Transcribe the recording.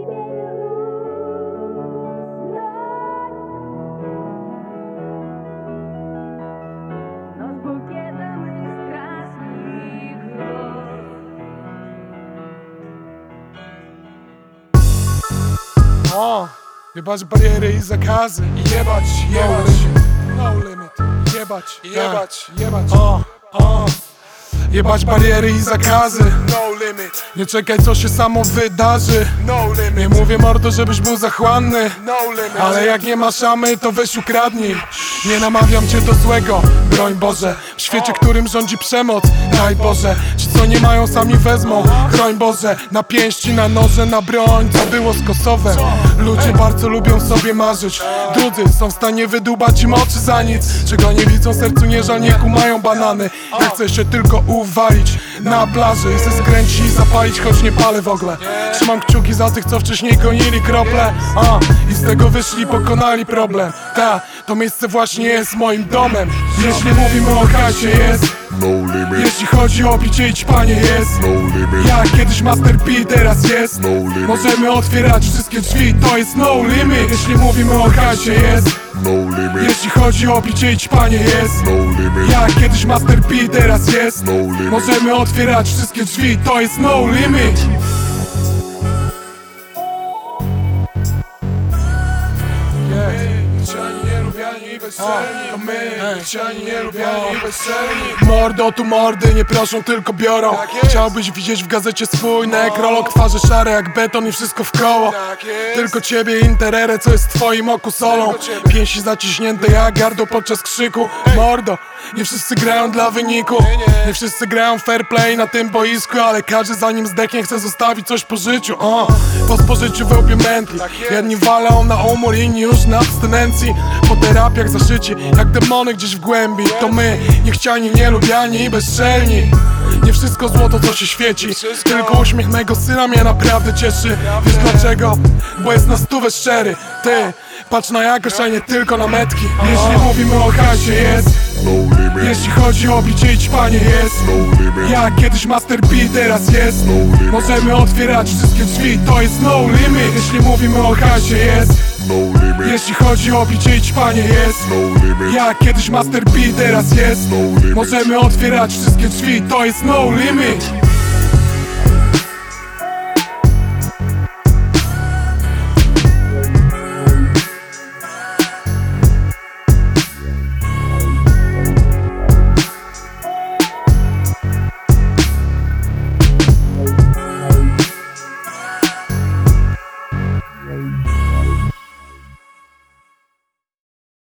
Jebać bariery i zakazy. Jebać, no limit. Jebać, jebać bariery i zakazy. No limit. Nie czekaj co się samo wydarzy. No limit. Nie mówię mordo żebyś był zachłanny. No limit. Ale jak nie masz szamy to weź ukradnij. Nie namawiam cię do złego, broń Boże. W świecie którym rządzi przemoc, daj Boże. Ci co nie mają sami wezmą, chroń Boże. Na pięści, na noże, na broń, co było z Kosowem. Ludzie bardzo lubią sobie marzyć. Drudzy są w stanie wydłubać im oczy za nic. Czego nie widzą, sercu nie żal, nie kumają banany. Ja chcę się tylko uwalić na plaży i se skręcić i zapalić, choć nie palę w ogóle. Trzymam kciuki za tych, co wcześniej gonili krople. I z tego wyszli, pokonali problem. To miejsce właśnie jest moim domem. Jeśli mówimy o hajsie jest no limit. Jeśli chodzi o picie i ćpanie jest no limit. Jak kiedyś Master P, teraz jest no limit. Możemy otwierać wszystkie drzwi, to jest no limit. Jeśli mówimy o hajsie jest no limit. Jeśli chodzi o picie i ćpanie jest no limit. Jak kiedyś Master P, teraz jest no limit. Możemy otwierać wszystkie drzwi, to jest no limit. To my, chciani, nielubiani, bezczelni. Mordo tu mordy, nie proszą, tylko biorą. Chciałbyś widzieć w gazecie swój nekrolog. Twarze szare jak beton i wszystko w koło. Tylko ciebie interere, co jest w twoim oku solą. Pięści zaciśnięte jak gardło podczas krzyku. Mordo, nie wszyscy grają dla wyniku. Nie wszyscy grają fair play na tym boisku. Ale każdy zanim zdechnie chce zostawić coś po życiu. Po spożyciu wełbie mętli. Jedni walą na umór, inni już na abstynencji. Po terapiach zaszyci jak demony gdzieś w głębi. To my, niechciani, nielubiani i bezczelni. Nie wszystko złoto co się świeci. Tylko uśmiech mego syna mnie naprawdę cieszy. Wiesz dlaczego? Bo jest na stówę szczery. Ty, patrz na jakość, a nie tylko na metki. Jeśli mówimy o hajsie jest no limit. Jeśli chodzi o picie i ćpanie jest no limit. Jak kiedyś Master P, teraz jest no limit. Możemy otwierać wszystkie drzwi, to jest no limit. Jeśli mówimy o hajsie jest no limit. Jeśli chodzi o picie i ćpanie jest no limit. Jak kiedyś Master P, teraz jest no limit. Możemy otwierać wszystkie drzwi, to jest no limit.